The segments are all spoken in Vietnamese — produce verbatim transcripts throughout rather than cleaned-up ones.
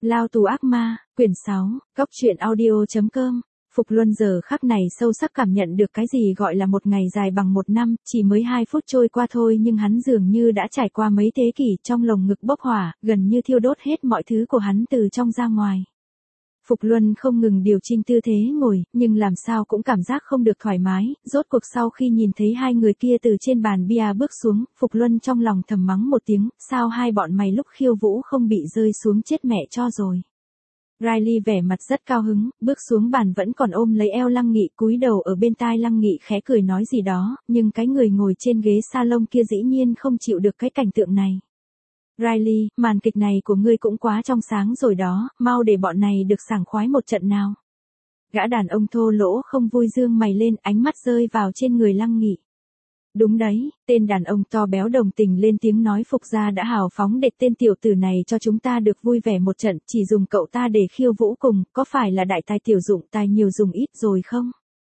Lao tù ác ma, quyển sáu, góc truyện audio chấm com. Phục Luân giờ khắc này sâu sắc cảm nhận được cái gì gọi là một ngày dài bằng một năm, chỉ mới hai phút trôi qua thôi nhưng hắn dường như đã trải qua mấy thế kỷ, trong lồng ngực bốc hỏa, gần như thiêu đốt hết mọi thứ của hắn từ trong ra ngoài. Phục Luân không ngừng điều chỉnh tư thế ngồi, nhưng làm sao cũng cảm giác không được thoải mái, rốt cuộc sau khi nhìn thấy hai người kia từ trên bàn bia bước xuống, Phục Luân trong lòng thầm mắng một tiếng, sao hai bọn mày lúc khiêu vũ không bị rơi xuống chết mẹ cho rồi. Riley vẻ mặt rất cao hứng, bước xuống bàn vẫn còn ôm lấy eo Lăng Nghị, cúi đầu ở bên tai Lăng Nghị khẽ cười nói gì đó, nhưng cái người ngồi trên ghế salon kia dĩ nhiên không chịu được cái cảnh tượng này. Riley, màn kịch này của ngươi cũng quá trong sáng rồi đó, mau để bọn này được sảng khoái một trận nào. Gã đàn ông thô lỗ không vui dương mày lên, ánh mắt rơi vào trên người Lăng Nghị. Đúng đấy, tên đàn ông to béo đồng tình lên tiếng nói, Phục gia đã hào phóng để tên tiểu tử này cho chúng ta được vui vẻ một trận, chỉ dùng cậu ta để khiêu vũ cùng, có phải là đại tài tiểu dụng tài nhiều dùng ít rồi không?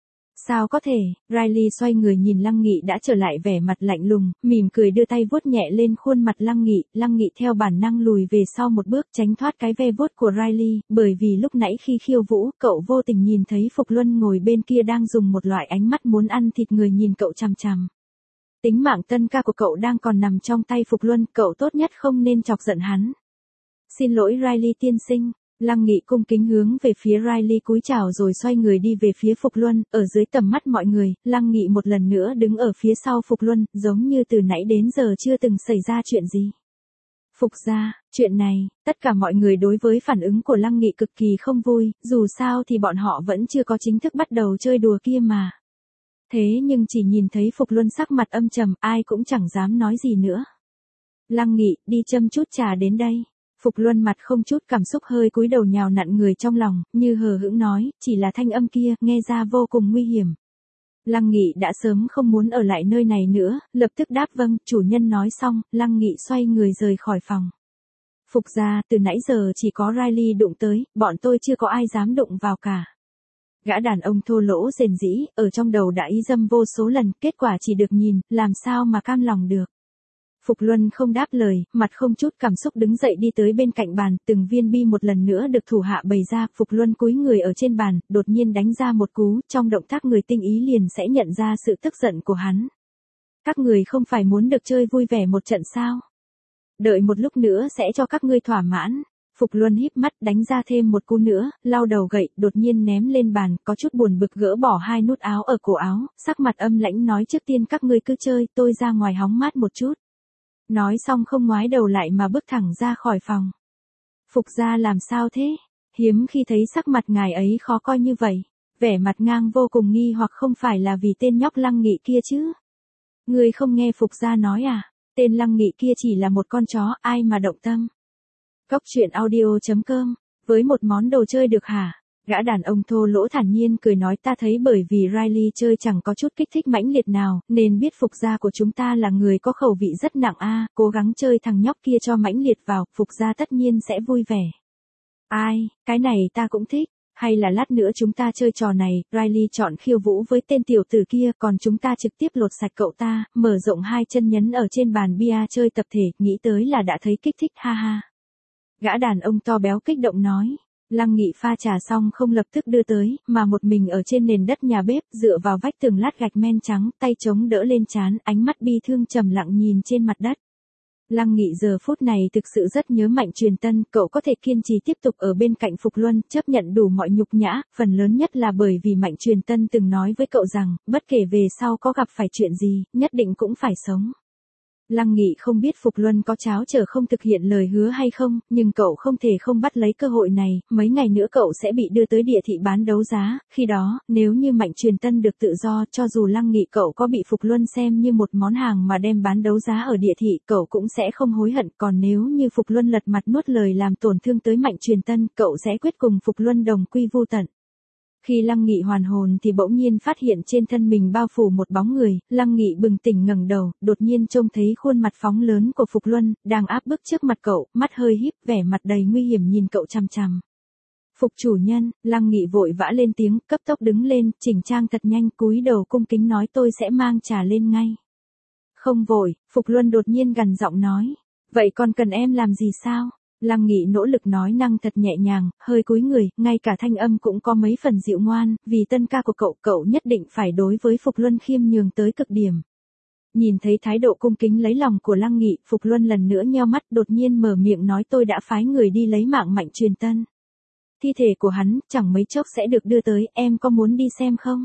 Sao có thể? Riley xoay người nhìn Lăng Nghị đã trở lại vẻ mặt lạnh lùng, mỉm cười đưa tay vuốt nhẹ lên khuôn mặt Lăng Nghị, Lăng Nghị theo bản năng lùi về sau một bước tránh thoát cái ve vuốt của Riley, bởi vì lúc nãy khi khiêu vũ, cậu vô tình nhìn thấy Phục Luân ngồi bên kia đang dùng một loại ánh mắt muốn ăn thịt người nhìn cậu chằm chằm. Tính mạng tân ca của cậu đang còn nằm trong tay Phục Luân, cậu tốt nhất không nên chọc giận hắn. Xin lỗi Riley tiên sinh. Lăng Nghị cung kính hướng về phía Riley cúi chào rồi xoay người đi về phía Phục Luân, ở dưới tầm mắt mọi người, Lăng Nghị một lần nữa đứng ở phía sau Phục Luân, giống như từ nãy đến giờ chưa từng xảy ra chuyện gì. Phục gia, chuyện này, tất cả mọi người đối với phản ứng của Lăng Nghị cực kỳ không vui, dù sao thì bọn họ vẫn chưa có chính thức bắt đầu chơi đùa kia mà. Thế nhưng chỉ nhìn thấy Phục Luân sắc mặt âm trầm, ai cũng chẳng dám nói gì nữa. Lăng Nghị, đi châm chút trà đến đây. Phục Luân mặt không chút cảm xúc hơi cúi đầu nhào nặn người trong lòng, như hờ hững nói, chỉ là thanh âm kia, nghe ra vô cùng nguy hiểm. Lăng Nghị đã sớm không muốn ở lại nơi này nữa, lập tức đáp vâng, chủ nhân nói xong, Lăng Nghị xoay người rời khỏi phòng. Phục gia, từ nãy giờ chỉ có Riley đụng tới, bọn tôi chưa có ai dám đụng vào cả. Gã đàn ông thô lỗ rền rĩ, ở trong đầu đã ý dâm vô số lần, kết quả chỉ được nhìn, làm sao mà cam lòng được. Phục Luân không đáp lời, mặt không chút cảm xúc đứng dậy đi tới bên cạnh bàn, từng viên bi một lần nữa được thủ hạ bày ra, Phục Luân cúi người ở trên bàn, đột nhiên đánh ra một cú, trong động tác người tinh ý liền sẽ nhận ra sự tức giận của hắn. Các người không phải muốn được chơi vui vẻ một trận sao? Đợi một lúc nữa sẽ cho các ngươi thỏa mãn. Phục Luân híp mắt đánh ra thêm một cú nữa, lau đầu gậy, đột nhiên ném lên bàn, có chút buồn bực gỡ bỏ hai nút áo ở cổ áo, sắc mặt âm lãnh nói trước tiên các ngươi cứ chơi, tôi ra ngoài hóng mát một chút. Nói xong không ngoái đầu lại mà bước thẳng ra khỏi phòng. Phục gia làm sao thế? Hiếm khi thấy sắc mặt ngài ấy khó coi như vậy. Vẻ mặt ngang vô cùng nghi hoặc không phải là vì tên nhóc Lăng Nghị kia chứ? Người không nghe Phục gia nói à? Tên Lăng Nghị kia chỉ là một con chó, ai mà động tâm. Góc truyện audio chấm com, với một món đồ chơi được hả? Gã đàn ông thô lỗ thản nhiên cười nói ta thấy bởi vì Riley chơi chẳng có chút kích thích mãnh liệt nào, nên biết Phục gia của chúng ta là người có khẩu vị rất nặng a, cố gắng chơi thằng nhóc kia cho mãnh liệt vào, Phục gia tất nhiên sẽ vui vẻ. Ai, cái này ta cũng thích, hay là lát nữa chúng ta chơi trò này, Riley chọn khiêu vũ với tên tiểu tử kia, còn chúng ta trực tiếp lột sạch cậu ta, mở rộng hai chân nhấn ở trên bàn bia chơi tập thể, nghĩ tới là đã thấy kích thích ha ha. Gã đàn ông to béo kích động nói. Lăng Nghị pha trà xong không lập tức đưa tới, mà một mình ở trên nền đất nhà bếp, dựa vào vách tường lát gạch men trắng, tay chống đỡ lên trán, ánh mắt bi thương trầm lặng nhìn trên mặt đất. Lăng Nghị giờ phút này thực sự rất nhớ Mạnh Truyền Tân, cậu có thể kiên trì tiếp tục ở bên cạnh Phục Luân, chấp nhận đủ mọi nhục nhã, phần lớn nhất là bởi vì Mạnh Truyền Tân từng nói với cậu rằng, bất kể về sau có gặp phải chuyện gì, nhất định cũng phải sống. Lăng Nghị không biết Phục Luân có tráo trở không thực hiện lời hứa hay không, nhưng cậu không thể không bắt lấy cơ hội này, mấy ngày nữa cậu sẽ bị đưa tới địa thị bán đấu giá, khi đó, nếu như Mạnh Truyền Tân được tự do, cho dù Lăng Nghị cậu có bị Phục Luân xem như một món hàng mà đem bán đấu giá ở địa thị, cậu cũng sẽ không hối hận, còn nếu như Phục Luân lật mặt nuốt lời làm tổn thương tới Mạnh Truyền Tân, cậu sẽ quyết cùng Phục Luân đồng quy vu tận. Khi Lăng Nghị hoàn hồn thì bỗng nhiên phát hiện trên thân mình bao phủ một bóng người, Lăng Nghị bừng tỉnh ngẩng đầu, đột nhiên trông thấy khuôn mặt phóng lớn của Phục Luân, đang áp bức trước mặt cậu, mắt hơi híp, vẻ mặt đầy nguy hiểm nhìn cậu chằm chằm. Phục chủ nhân, Lăng Nghị vội vã lên tiếng, cấp tốc đứng lên, chỉnh trang thật nhanh, cúi đầu cung kính nói tôi sẽ mang trà lên ngay. Không vội, Phục Luân đột nhiên gằn giọng nói, vậy còn cần em làm gì sao? Lăng Nghị nỗ lực nói năng thật nhẹ nhàng, hơi cúi người, ngay cả thanh âm cũng có mấy phần dịu ngoan, vì tân ca của cậu, cậu nhất định phải đối với Phục Luân khiêm nhường tới cực điểm. Nhìn thấy thái độ cung kính lấy lòng của Lăng Nghị, Phục Luân lần nữa nheo mắt, đột nhiên mở miệng nói tôi đã phái người đi lấy mạng Mạnh Truyền Tân. Thi thể của hắn, chẳng mấy chốc sẽ được đưa tới, em có muốn đi xem không?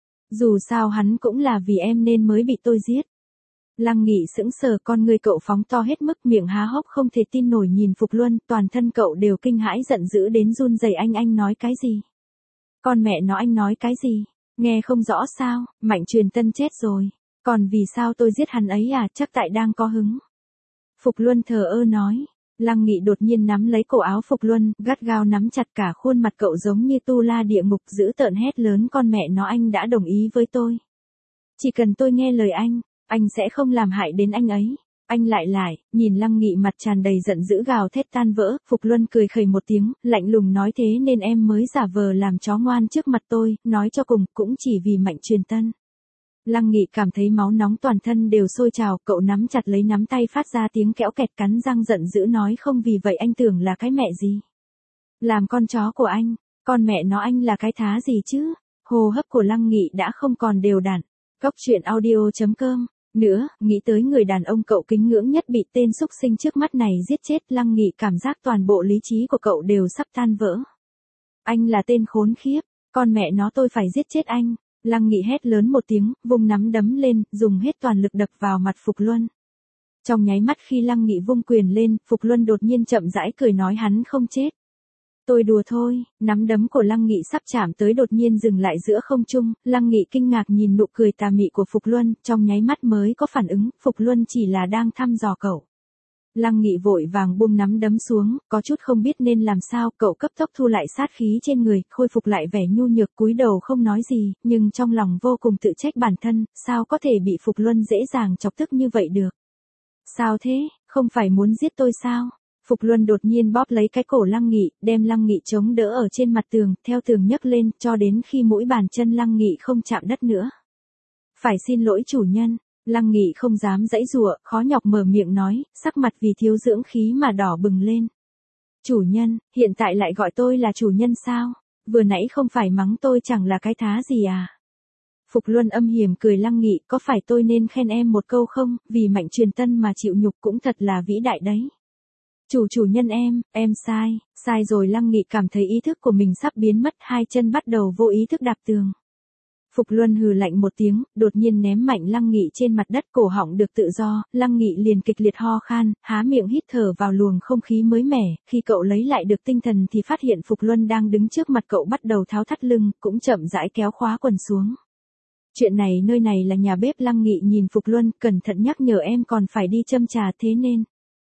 Dù sao hắn cũng là vì em nên mới bị tôi giết. Lăng Nghị sững sờ, con người cậu phóng to hết mức, miệng há hốc không thể tin nổi nhìn Phục Luân, toàn thân cậu đều kinh hãi giận dữ đến run rẩy. Anh anh nói cái gì? Con mẹ nó anh nói cái gì? Nghe không rõ sao? Mạnh Truyền Tân chết rồi. Còn vì sao tôi giết hắn ấy à? Chắc tại đang có hứng. Phục Luân thờ ơ nói. Lăng Nghị đột nhiên nắm lấy cổ áo Phục Luân, gắt gao nắm chặt, cả khuôn mặt cậu giống như tu la địa ngục, dữ tợn hét lớn, con mẹ nó anh đã đồng ý với tôi. Chỉ cần tôi nghe lời anh, anh sẽ không làm hại đến anh ấy. Anh lại lại, nhìn Lăng Nghị mặt tràn đầy giận dữ gào thét tan vỡ, Phục Luân cười khẩy một tiếng, lạnh lùng nói thế nên em mới giả vờ làm chó ngoan trước mặt tôi, nói cho cùng, cũng chỉ vì Mạnh Truyền Tân. Lăng Nghị cảm thấy máu nóng toàn thân đều sôi trào, cậu nắm chặt lấy nắm tay phát ra tiếng kẽo kẹt, cắn răng giận dữ nói không vì vậy anh tưởng là cái mẹ gì. Làm con chó của anh, con mẹ nó anh là cái thá gì chứ? Hô hấp của Lăng Nghị đã không còn đều đặn. Cốc truyện audio chấm com. Nữa, nghĩ tới người đàn ông cậu kính ngưỡng nhất bị tên xúc sinh trước mắt này giết chết, Lăng Nghị cảm giác toàn bộ lý trí của cậu đều sắp tan vỡ. Anh là tên khốn khiếp, con mẹ nó tôi phải giết chết anh. Lăng Nghị hét lớn một tiếng, vung nắm đấm lên, dùng hết toàn lực đập vào mặt Phục Luân. Trong nháy mắt khi Lăng Nghị vung quyền lên, Phục Luân đột nhiên chậm rãi cười nói hắn không chết. Tôi đùa thôi, nắm đấm của Lăng Nghị sắp chạm tới đột nhiên dừng lại giữa không trung, Lăng Nghị kinh ngạc nhìn nụ cười tà mị của Phục Luân, trong nháy mắt mới có phản ứng, Phục Luân chỉ là đang thăm dò cậu. Lăng Nghị vội vàng buông nắm đấm xuống, có chút không biết nên làm sao, cậu cấp tốc thu lại sát khí trên người, khôi phục lại vẻ nhu nhược, cúi đầu không nói gì, nhưng trong lòng vô cùng tự trách bản thân, sao có thể bị Phục Luân dễ dàng chọc tức như vậy được. Sao thế, không phải muốn giết tôi sao? Phục Luân đột nhiên bóp lấy cái cổ Lăng Nghị, đem Lăng Nghị chống đỡ ở trên mặt tường, theo tường nhấc lên, cho đến khi mũi bàn chân Lăng Nghị không chạm đất nữa. Phải xin lỗi chủ nhân. Lăng Nghị không dám giãy giụa, khó nhọc mở miệng nói, sắc mặt vì thiếu dưỡng khí mà đỏ bừng lên. Chủ nhân, hiện tại lại gọi tôi là chủ nhân sao? Vừa nãy không phải mắng tôi chẳng là cái thá gì à? Phục Luân âm hiểm cười. Lăng Nghị, có phải tôi nên khen em một câu không, vì Mạnh Truyền Tân mà chịu nhục cũng thật là vĩ đại đấy. Chủ chủ nhân em, em sai, sai rồi. Lăng Nghị cảm thấy ý thức của mình sắp biến mất, hai chân bắt đầu vô ý thức đạp tường. Phục Luân hừ lạnh một tiếng, đột nhiên ném mạnh Lăng Nghị trên mặt đất, cổ họng được tự do, Lăng Nghị liền kịch liệt ho khan, há miệng hít thở vào luồng không khí mới mẻ, khi cậu lấy lại được tinh thần thì phát hiện Phục Luân đang đứng trước mặt cậu, bắt đầu tháo thắt lưng, cũng chậm rãi kéo khóa quần xuống. Chuyện này nơi này là nhà bếp. Lăng Nghị nhìn Phục Luân, cẩn thận nhắc nhở em còn phải đi châm trà thế nên.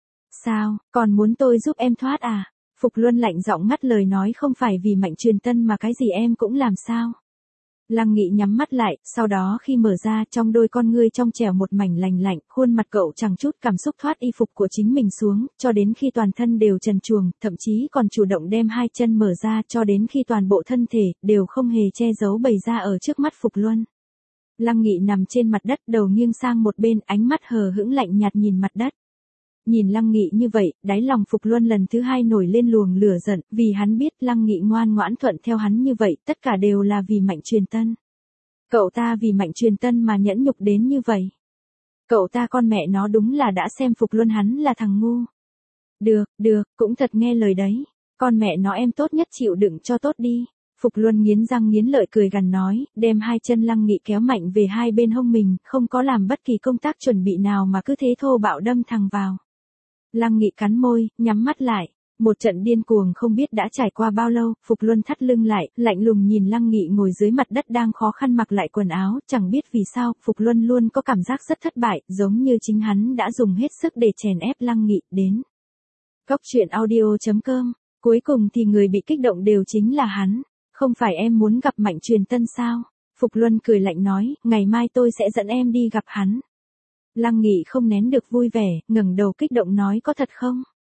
Sao, còn muốn tôi giúp em thoát à? Phục Luân lạnh giọng ngắt lời nói không phải vì Mạnh Truyền Tân mà cái gì em cũng làm sao? Lăng Nghị nhắm mắt lại, sau đó khi mở ra, trong đôi con ngươi trong trẻo một mảnh lành lạnh, khuôn mặt cậu chẳng chút cảm xúc thoát y phục của chính mình xuống, cho đến khi toàn thân đều trần truồng, thậm chí còn chủ động đem hai chân mở ra, cho đến khi toàn bộ thân thể đều không hề che giấu bày ra ở trước mắt Phục Luân. Lăng Nghị nằm trên mặt đất, đầu nghiêng sang một bên, ánh mắt hờ hững lạnh nhạt nhìn mặt đất. Nhìn Lăng Nghị như vậy, đáy lòng Phục Luân lần thứ hai nổi lên luồng lửa giận, vì hắn biết Lăng Nghị ngoan ngoãn thuận theo hắn như vậy, tất cả đều là vì Mạnh Truyền Tân. Cậu ta vì Mạnh Truyền Tân mà nhẫn nhục đến như vậy. Cậu ta con mẹ nó đúng là đã xem Phục Luân hắn là thằng ngu. Được, được, cũng thật nghe lời đấy. Con mẹ nó em tốt nhất chịu đựng cho tốt đi. Phục Luân nghiến răng nghiến lợi cười gằn nói, đem hai chân Lăng Nghị kéo mạnh về hai bên hông mình, không có làm bất kỳ công tác chuẩn bị nào mà cứ thế thô bạo đâm thẳng vào. Lăng Nghị cắn môi, nhắm mắt lại. Một trận điên cuồng không biết đã trải qua bao lâu, Phục Luân thắt lưng lại, lạnh lùng nhìn Lăng Nghị ngồi dưới mặt đất đang khó khăn mặc lại quần áo, chẳng biết vì sao, Phục Luân luôn có cảm giác rất thất bại, giống như chính hắn đã dùng hết sức để chèn ép Lăng Nghị, đến. Cốc truyện audio chấm com, cuối cùng thì người bị kích động đều chính là hắn, không phải em muốn gặp Mạnh Truyền Tân sao? Phục Luân cười lạnh nói, ngày mai tôi sẽ dẫn em đi gặp hắn. Lăng Nghị không nén được vui vẻ, ngẩng đầu kích động nói có thật không?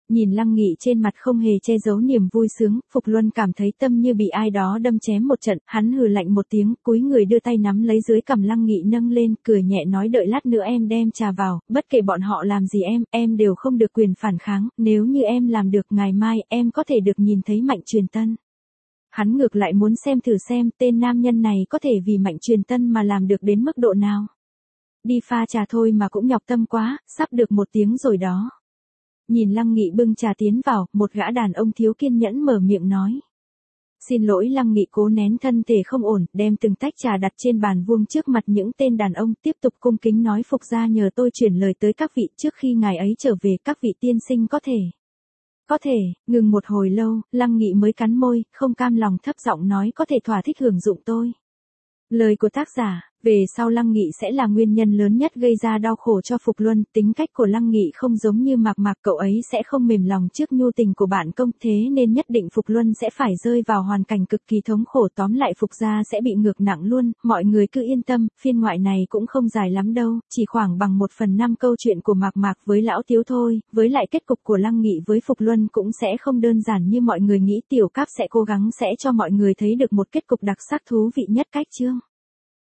Nhìn Lăng Nghị trên mặt không hề che giấu niềm vui sướng, Phục Luân cảm thấy tâm như bị ai đó đâm chém một trận, hắn hừ lạnh một tiếng, cúi người đưa tay nắm lấy dưới cằm Lăng Nghị nâng lên, cười nhẹ nói đợi lát nữa em đem trà vào, bất kể bọn họ làm gì em, em đều không được quyền phản kháng, nếu như em làm được ngày mai em có thể được nhìn thấy Mạnh Truyền Tân. Hắn ngược lại muốn xem thử xem tên nam nhân này có thể vì Mạnh Truyền Tân mà làm được đến mức độ nào. Đi pha trà thôi mà cũng nhọc tâm quá, sắp được một tiếng rồi đó. Nhìn Lăng Nghị bưng trà tiến vào, một gã đàn ông thiếu kiên nhẫn mở miệng nói. Xin lỗi. Lăng Nghị cố nén thân thể không ổn, đem từng tách trà đặt trên bàn vuông trước mặt những tên đàn ông, tiếp tục cung kính nói Phục gia nhờ tôi chuyển lời tới các vị trước khi ngài ấy trở về, các vị tiên sinh có thể. Có thể, ngừng một hồi lâu, Lăng Nghị mới cắn môi, không cam lòng thấp giọng nói có thể thỏa thích hưởng dụng tôi. Lời của tác giả, về sau Lăng Nghị sẽ là nguyên nhân lớn nhất gây ra đau khổ cho Phục Luân, tính cách của Lăng Nghị không giống như Mạc Mạc, cậu ấy sẽ không mềm lòng trước nhu tình của bạn công, thế nên nhất định Phục Luân sẽ phải rơi vào hoàn cảnh cực kỳ thống khổ, tóm lại Phục gia sẽ bị ngược nặng luôn, mọi người cứ yên tâm, phiên ngoại này cũng không dài lắm đâu, chỉ khoảng bằng một phần năm câu chuyện của Mạc Mạc với Lão Tiếu thôi, với lại kết cục của Lăng Nghị với Phục Luân cũng sẽ không đơn giản như mọi người nghĩ, Tiểu Cáp sẽ cố gắng sẽ cho mọi người thấy được một kết cục đặc sắc thú vị nhất cách chương.